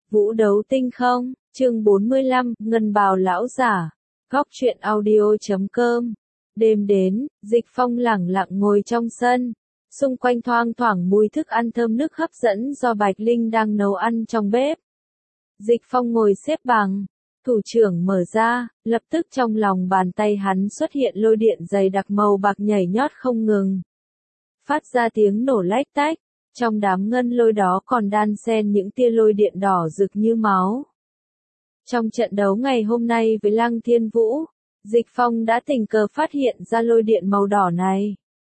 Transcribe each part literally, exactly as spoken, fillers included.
Vũ đấu tinh không, chương bốn mươi lăm, Ngân bào lão giả. Góc truyện audio chấm com. Đêm đến, Dịch Phong lẳng lặng ngồi trong sân. Xung quanh thoang thoảng mùi thức ăn thơm nức hấp dẫn do Bạch Linh đang nấu ăn trong bếp. Dịch Phong ngồi xếp bằng, thủ trưởng mở ra, lập tức trong lòng bàn tay hắn xuất hiện lôi điện dày đặc màu bạc nhảy nhót không ngừng. Phát ra tiếng nổ lách tách, trong đám ngân lôi đó còn đan xen những tia lôi điện đỏ rực như máu. Trong trận đấu ngày hôm nay với Lăng Thiên Vũ, Dịch Phong đã tình cờ phát hiện ra lôi điện màu đỏ này.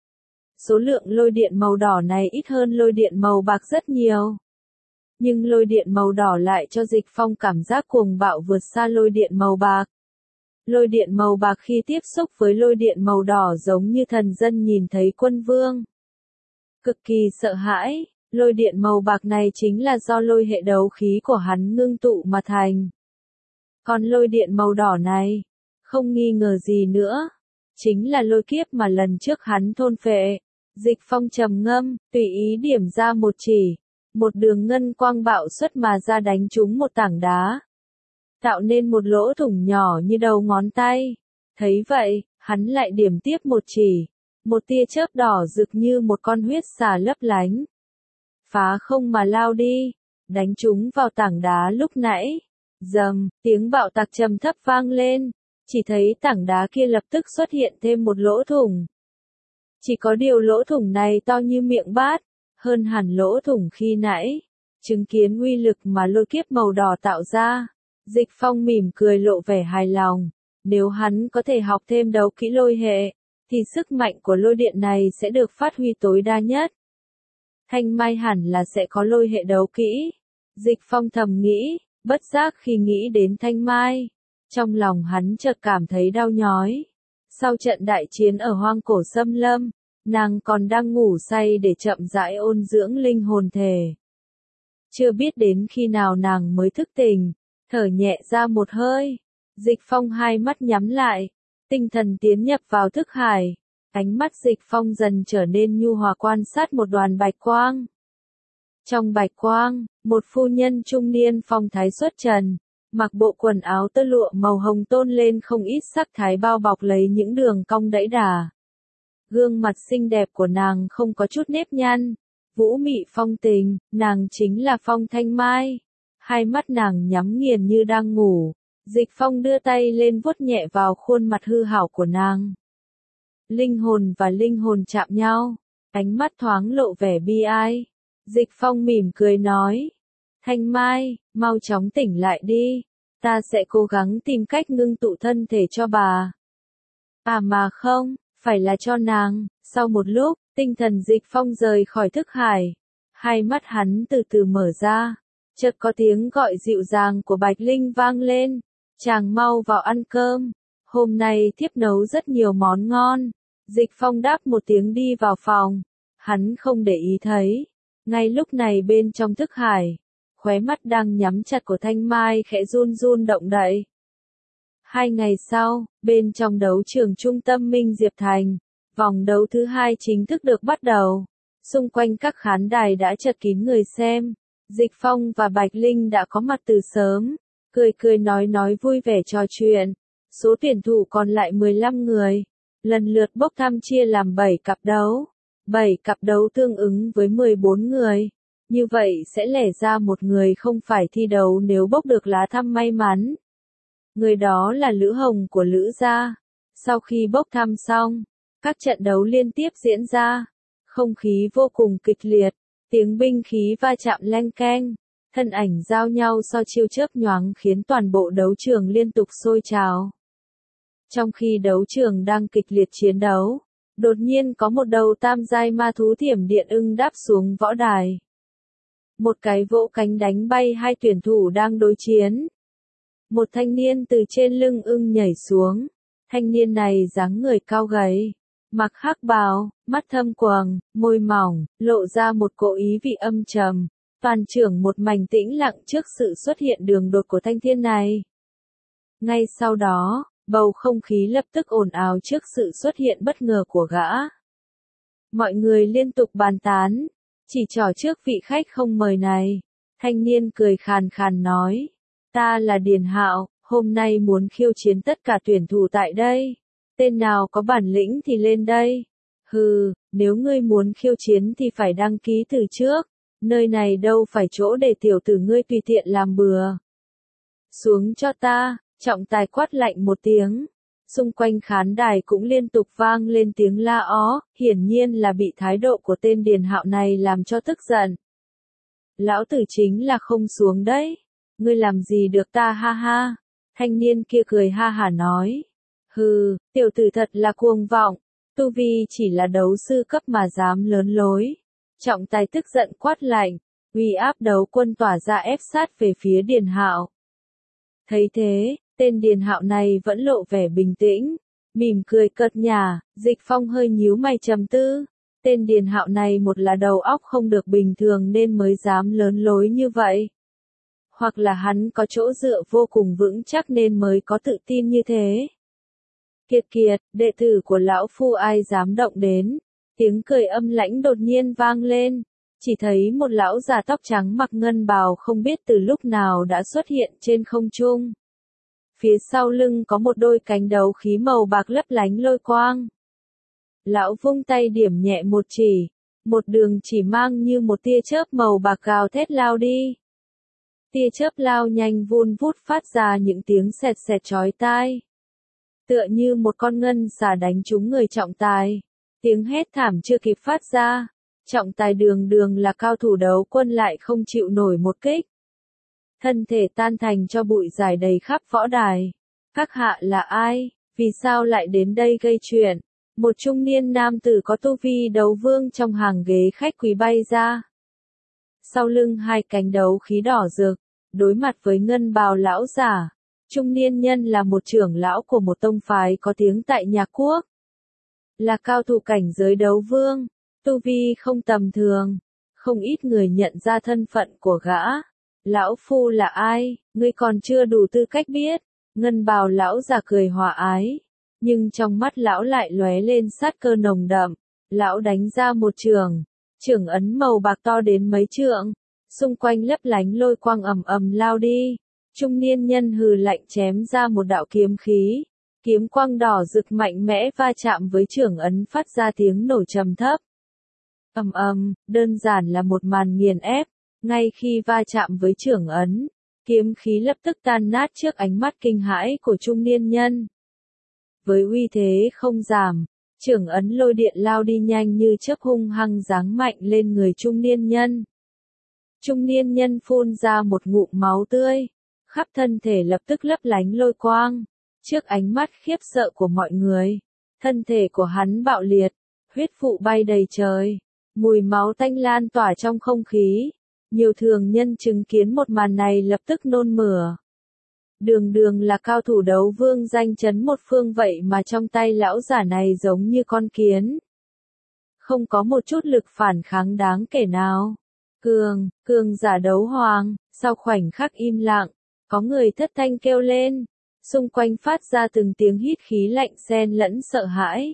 Số lượng lôi điện màu đỏ này ít hơn lôi điện màu bạc rất nhiều. Nhưng lôi điện màu đỏ lại cho Dịch Phong cảm giác cuồng bạo vượt xa lôi điện màu bạc. Lôi điện màu bạc khi tiếp xúc với lôi điện màu đỏ giống như thần dân nhìn thấy quân vương. Cực kỳ sợ hãi, lôi điện màu bạc này chính là do lôi hệ đấu khí của hắn ngưng tụ mà thành. Còn lôi điện màu đỏ này, không nghi ngờ gì nữa, chính là lôi kiếp mà lần trước hắn thôn phệ. Dịch Phong trầm ngâm, tùy ý điểm ra một chỉ, một đường ngân quang bạo xuất mà ra đánh trúng một tảng đá, tạo nên một lỗ thủng nhỏ như đầu ngón tay. Thấy vậy, hắn lại điểm tiếp một chỉ, một tia chớp đỏ rực như một con huyết xà lấp lánh, phá không mà lao đi, đánh trúng vào tảng đá lúc nãy. Rầm, tiếng bạo tạc trầm thấp vang lên, chỉ thấy tảng đá kia lập tức xuất hiện thêm một lỗ thủng. Chỉ có điều lỗ thủng này to như miệng bát, hơn hẳn lỗ thủng khi nãy. Chứng kiến uy lực mà lôi kiếp màu đỏ tạo ra, Dịch Phong mỉm cười lộ vẻ hài lòng. Nếu hắn có thể học thêm đấu kỹ lôi hệ, thì sức mạnh của lôi điện này sẽ được phát huy tối đa nhất. Thanh Mai hẳn là sẽ có lôi hệ đấu kỹ. Dịch Phong thầm nghĩ, bất giác khi nghĩ đến Thanh Mai, trong lòng hắn chợt cảm thấy đau nhói. Sau trận đại chiến ở hoang cổ xâm lâm, nàng còn đang ngủ say để chậm rãi ôn dưỡng linh hồn thể. Chưa biết đến khi nào nàng mới thức tỉnh, thở nhẹ ra một hơi. Dịch Phong hai mắt nhắm lại, tinh thần tiến nhập vào thức hải. Ánh mắt Dịch Phong dần trở nên nhu hòa quan sát một đoàn bạch quang. Trong bạch quang, một phu nhân trung niên phong thái xuất trần, mặc bộ quần áo tơ lụa màu hồng tôn lên không ít sắc thái bao bọc lấy những đường cong đẫy đà. Gương mặt xinh đẹp của nàng không có chút nếp nhăn, vũ mị phong tình, nàng chính là Phong Thanh Mai. Hai mắt nàng nhắm nghiền như đang ngủ, Dịch Phong đưa tay lên vuốt nhẹ vào khuôn mặt hư hảo của nàng. Linh hồn và linh hồn chạm nhau, ánh mắt thoáng lộ vẻ bi ai. Dịch Phong mỉm cười nói, Thanh Mai, mau chóng tỉnh lại đi, ta sẽ cố gắng tìm cách ngưng tụ thân thể cho bà. À mà không, phải là cho nàng. Sau một lúc, tinh thần Dịch Phong rời khỏi thức hải, hai mắt hắn từ từ mở ra, chợt có tiếng gọi dịu dàng của Bạch Linh vang lên, chàng mau vào ăn cơm, hôm nay thiếp nấu rất nhiều món ngon. Dịch Phong đáp một tiếng đi vào phòng, hắn không để ý thấy. Ngay lúc này bên trong thức hải, khóe mắt đang nhắm chặt của Thanh Mai khẽ run run động đậy. Hai ngày sau, bên trong đấu trường trung tâm Minh Diệp Thành, vòng đấu thứ hai chính thức được bắt đầu. Xung quanh các khán đài đã chật kín người xem. Dịch Phong và Bạch Linh đã có mặt từ sớm, cười cười nói nói vui vẻ trò chuyện. Số tuyển thủ còn lại mười lăm người, lần lượt bốc thăm chia làm bảy cặp đấu. bảy cặp đấu tương ứng với mười bốn người. Như vậy sẽ lẻ ra một người không phải thi đấu nếu bốc được lá thăm may mắn. Người đó là Lữ Hồng của Lữ gia. Sau khi bốc thăm xong, các trận đấu liên tiếp diễn ra. Không khí vô cùng kịch liệt, tiếng binh khí va chạm leng keng, thân ảnh giao nhau so chiêu chớp nhoáng khiến toàn bộ đấu trường liên tục sôi trào. Trong khi đấu trường đang kịch liệt chiến đấu, đột nhiên có một đầu tam giai ma thú thiểm điện ưng đáp xuống võ đài. Một cái vỗ cánh đánh bay hai tuyển thủ đang đối chiến. Một thanh niên từ trên lưng ưng nhảy xuống. Thanh niên này dáng người cao gầy, mặc hắc bào, mắt thâm quầng, môi mỏng, lộ ra một cỗ ý vị âm trầm. Toàn trường một mảnh tĩnh lặng trước sự xuất hiện đường đột của thanh niên này. Ngay sau đó, bầu không khí lập tức ồn ào trước sự xuất hiện bất ngờ của gã. Mọi người liên tục bàn tán, chỉ trỏ trước vị khách không mời này. Thanh niên cười khàn khàn nói, ta là Điền Hạo, hôm nay muốn khiêu chiến tất cả tuyển thủ tại đây. Tên nào có bản lĩnh thì lên đây. Hừ, nếu ngươi muốn khiêu chiến thì phải đăng ký từ trước. Nơi này đâu phải chỗ để tiểu tử ngươi tùy tiện làm bừa. Xuống cho ta, trọng tài quát lạnh một tiếng. Xung quanh khán đài cũng liên tục vang lên tiếng la ó, hiển nhiên là bị thái độ của tên Điền Hạo này làm cho tức giận. Lão tử chính là không xuống đấy. Ngươi làm gì được ta ha ha. Thanh niên kia cười ha hả nói. Hừ, tiểu tử thật là cuồng vọng. Tu vi chỉ là đấu sư cấp mà dám lớn lối. Trọng tài tức giận quát lạnh. Uy áp đấu quân tỏa ra ép sát về phía Điền Hạo. Thấy thế, tên Điền Hạo này vẫn lộ vẻ bình tĩnh. Mỉm cười cợt nhả, Dịch Phong hơi nhíu mày trầm tư. Tên Điền Hạo này một là đầu óc không được bình thường nên mới dám lớn lối như vậy. Hoặc là hắn có chỗ dựa vô cùng vững chắc nên mới có tự tin như thế. Kiệt kiệt, đệ tử của lão phu ai dám động đến. Tiếng cười âm lãnh đột nhiên vang lên. Chỉ thấy một lão già tóc trắng mặc ngân bào không biết từ lúc nào đã xuất hiện trên không trung. Phía sau lưng có một đôi cánh đấu khí màu bạc lấp lánh lôi quang. Lão vung tay điểm nhẹ một chỉ. Một đường chỉ mang như một tia chớp màu bạc gào thét lao đi. Tia chớp lao nhanh vun vút phát ra những tiếng sẹt sẹt chói tai. Tựa như một con ngân xà đánh trúng người trọng tài. Tiếng hét thảm chưa kịp phát ra. Trọng tài đường đường là cao thủ đấu quân lại không chịu nổi một kích. Thân thể tan thành cho bụi rải đầy khắp võ đài. Các hạ là ai? Vì sao lại đến đây gây chuyện? Một trung niên nam tử có tu vi đấu vương trong hàng ghế khách quý bay ra. Sau lưng hai cánh đấu khí đỏ rực, đối mặt với ngân bào lão giả. Trung niên nhân là một trưởng lão của một tông phái có tiếng tại Nhạc Quốc. Là cao thủ cảnh giới đấu vương, tu vi không tầm thường. Không ít người nhận ra thân phận của gã. Lão phu là ai, ngươi còn chưa đủ tư cách biết. Ngân bào lão già cười hòa ái. Nhưng trong mắt lão lại lóe lên sát cơ nồng đậm. Lão đánh ra một trường. Trường ấn màu bạc to đến mấy trượng. Xung quanh lấp lánh lôi quang ầm ầm lao đi. Trung niên nhân hừ lạnh chém ra một đạo kiếm khí. Kiếm quang đỏ rực mạnh mẽ va chạm với trường ấn phát ra tiếng nổ trầm thấp. Ầm ầm, đơn giản là một màn nghiền ép. Ngay khi va chạm với trường ấn, kiếm khí lập tức tan nát trước ánh mắt kinh hãi của trung niên nhân. Với uy thế không giảm, trường ấn lôi điện lao đi nhanh như chớp hung hăng giáng mạnh lên người trung niên nhân. Trung niên nhân phun ra một ngụm máu tươi, khắp thân thể lập tức lấp lánh lôi quang. Trước ánh mắt khiếp sợ của mọi người, thân thể của hắn bạo liệt, huyết vụ bay đầy trời, mùi máu tanh lan tỏa trong không khí. Nhiều thường nhân chứng kiến một màn này lập tức nôn mửa. Đường đường là cao thủ đấu vương danh chấn một phương vậy mà trong tay lão giả này giống như con kiến. Không có một chút lực phản kháng đáng kể nào. Cường, cường giả đấu hoàng, sau khoảnh khắc im lặng, có người thất thanh kêu lên. Xung quanh phát ra từng tiếng hít khí lạnh xen lẫn sợ hãi.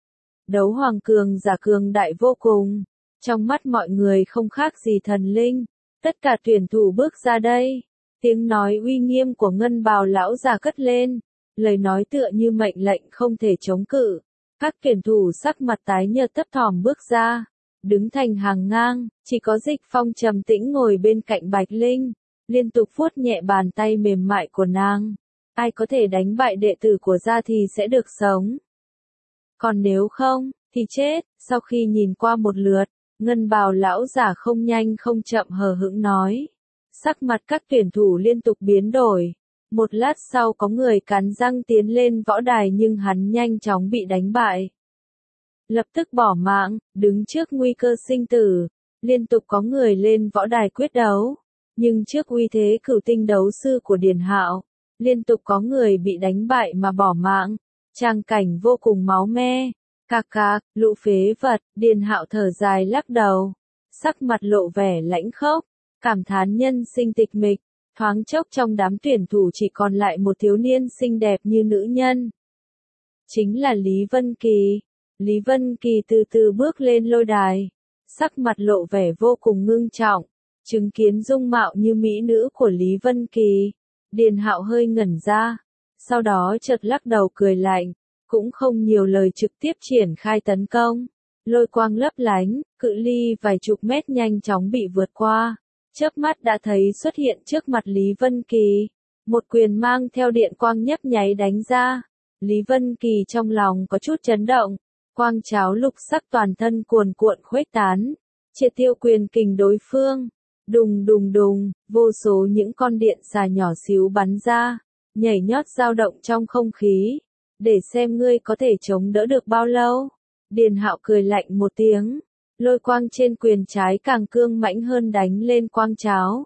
Đấu hoàng cường giả cường đại vô cùng. Trong mắt mọi người không khác gì thần linh. Tất cả tuyển thủ bước ra đây. Tiếng nói uy nghiêm của ngân bào lão già cất lên. Lời nói tựa như mệnh lệnh không thể chống cự. Các tuyển thủ sắc mặt tái nhợt thấp thỏm bước ra. Đứng thành hàng ngang, chỉ có Dịch Phong trầm tĩnh ngồi bên cạnh Bạch Linh. Liên tục vuốt nhẹ bàn tay mềm mại của nàng. Ai có thể đánh bại đệ tử của gia thì sẽ được sống. Còn nếu không, thì chết. Sau khi nhìn qua một lượt, ngân bào lão giả không nhanh không chậm hờ hững nói. Sắc mặt các tuyển thủ liên tục biến đổi. Một lát sau có người cắn răng tiến lên võ đài nhưng hắn nhanh chóng bị đánh bại. Lập tức bỏ mạng, đứng trước nguy cơ sinh tử. Liên tục có người lên võ đài quyết đấu. Nhưng trước uy thế cửu tinh đấu sư của Điền Hạo, liên tục có người bị đánh bại mà bỏ mạng. Tràng cảnh vô cùng máu me. Cạc cạc, lũ phế vật, Điền Hạo thở dài lắc đầu. Sắc mặt lộ vẻ lãnh khốc, cảm thán nhân sinh tịch mịch. Thoáng chốc trong đám tuyển thủ chỉ còn lại một thiếu niên xinh đẹp như nữ nhân. Chính là Lý Vân Kỳ. Lý Vân Kỳ từ từ bước lên lôi đài. Sắc mặt lộ vẻ vô cùng ngưng trọng. Chứng kiến dung mạo như mỹ nữ của Lý Vân Kỳ, Điền Hạo hơi ngẩn ra, sau đó chợt lắc đầu cười lạnh, cũng không nhiều lời trực tiếp triển khai tấn công. Lôi quang lấp lánh, cự ly vài chục mét nhanh chóng bị vượt qua, chớp mắt đã thấy xuất hiện trước mặt Lý Vân Kỳ. Một quyền mang theo điện quang nhấp nháy đánh ra. Lý Vân Kỳ trong lòng có chút chấn động, quang cháo lục sắc toàn thân cuồn cuộn khuếch tán, triệt tiêu quyền kình đối phương. Đùng đùng đùng, vô số những con điện xà nhỏ xíu bắn ra, nhảy nhót dao động trong không khí, để xem ngươi có thể chống đỡ được bao lâu. Điền Hạo cười lạnh một tiếng, lôi quang trên quyền trái càng cương mãnh hơn đánh lên quang cháo.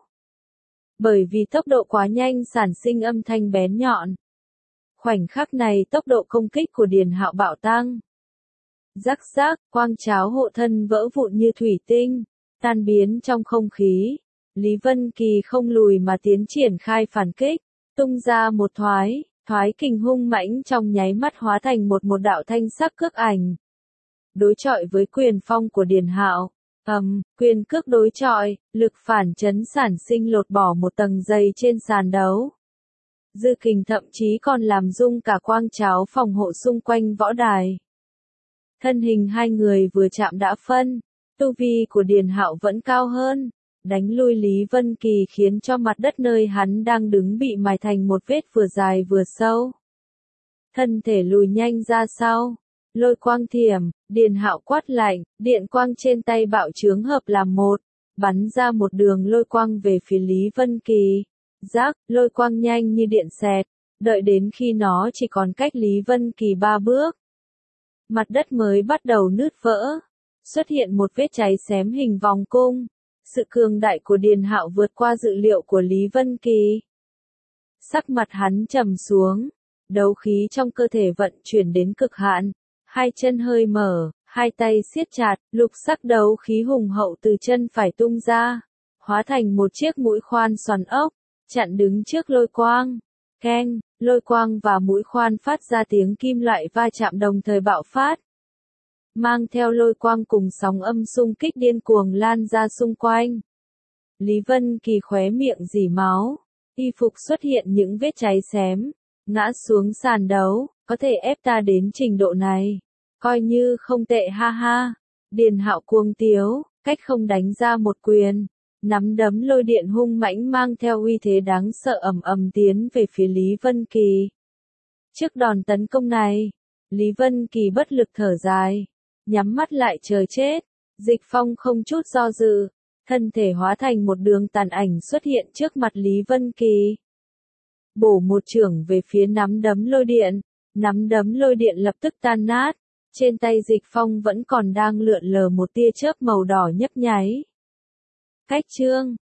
Bởi vì tốc độ quá nhanh sản sinh âm thanh bén nhọn. Khoảnh khắc này tốc độ công kích của Điền Hạo bạo tăng. Rắc rắc, quang cháo hộ thân vỡ vụn như thủy tinh, tan biến trong không khí. Lý Vân Kỳ không lùi mà tiến triển khai phản kích, tung ra một thoái, thoái kình hung mãnh trong nháy mắt hóa thành một một đạo thanh sắc cước ảnh. Đối chọi với quyền phong của Điền Hạo, ầm, quyền cước đối chọi, lực phản chấn sản sinh lột bỏ một tầng dày trên sàn đấu. Dư kình thậm chí còn làm rung cả quang cháo phòng hộ xung quanh võ đài. Thân hình hai người vừa chạm đã phân, tu vi của Điền Hạo vẫn cao hơn, đánh lui Lý Vân Kỳ khiến cho mặt đất nơi hắn đang đứng bị mài thành một vết vừa dài vừa sâu. Thân thể lùi nhanh ra sau, lôi quang thiểm, Điền Hạo quát lạnh, điện quang trên tay bạo chướng hợp làm một, bắn ra một đường lôi quang về phía Lý Vân Kỳ. Rác, lôi quang nhanh như điện xẹt, đợi đến khi nó chỉ còn cách Lý Vân Kỳ ba bước. Mặt đất mới bắt đầu nứt vỡ, xuất hiện một vết cháy xém hình vòng cung. Sự cường đại của Điền Hạo vượt qua dự liệu của Lý Vân Kỳ. Sắc mặt hắn trầm xuống, đấu khí trong cơ thể vận chuyển đến cực hạn, hai chân hơi mở, hai tay siết chặt, lục sắc đấu khí hùng hậu từ chân phải tung ra, hóa thành một chiếc mũi khoan xoắn ốc, chặn đứng trước lôi quang. Keng, lôi quang và mũi khoan phát ra tiếng kim loại va chạm đồng thời bạo phát. Mang theo lôi quang cùng sóng âm xung kích điên cuồng lan ra xung quanh. Lý Vân Kỳ khóe miệng rỉ máu, y phục xuất hiện những vết cháy xém, ngã xuống sàn đấu, có thể ép ta đến trình độ này, coi như không tệ ha ha. Điền Hạo cuồng tiếu, cách không đánh ra một quyền, nắm đấm lôi điện hung mãnh mang theo uy thế đáng sợ ầm ầm tiến về phía Lý Vân Kỳ. Trước đòn tấn công này, Lý Vân Kỳ bất lực thở dài, nhắm mắt lại chờ chết. Dịch Phong không chút do dự, thân thể hóa thành một đường tàn ảnh xuất hiện trước mặt Lý Vân Kỳ. Bổ một chưởng về phía nắm đấm lôi điện, nắm đấm lôi điện lập tức tan nát, trên tay Dịch Phong vẫn còn đang lượn lờ một tia chớp màu đỏ nhấp nháy. Cách chương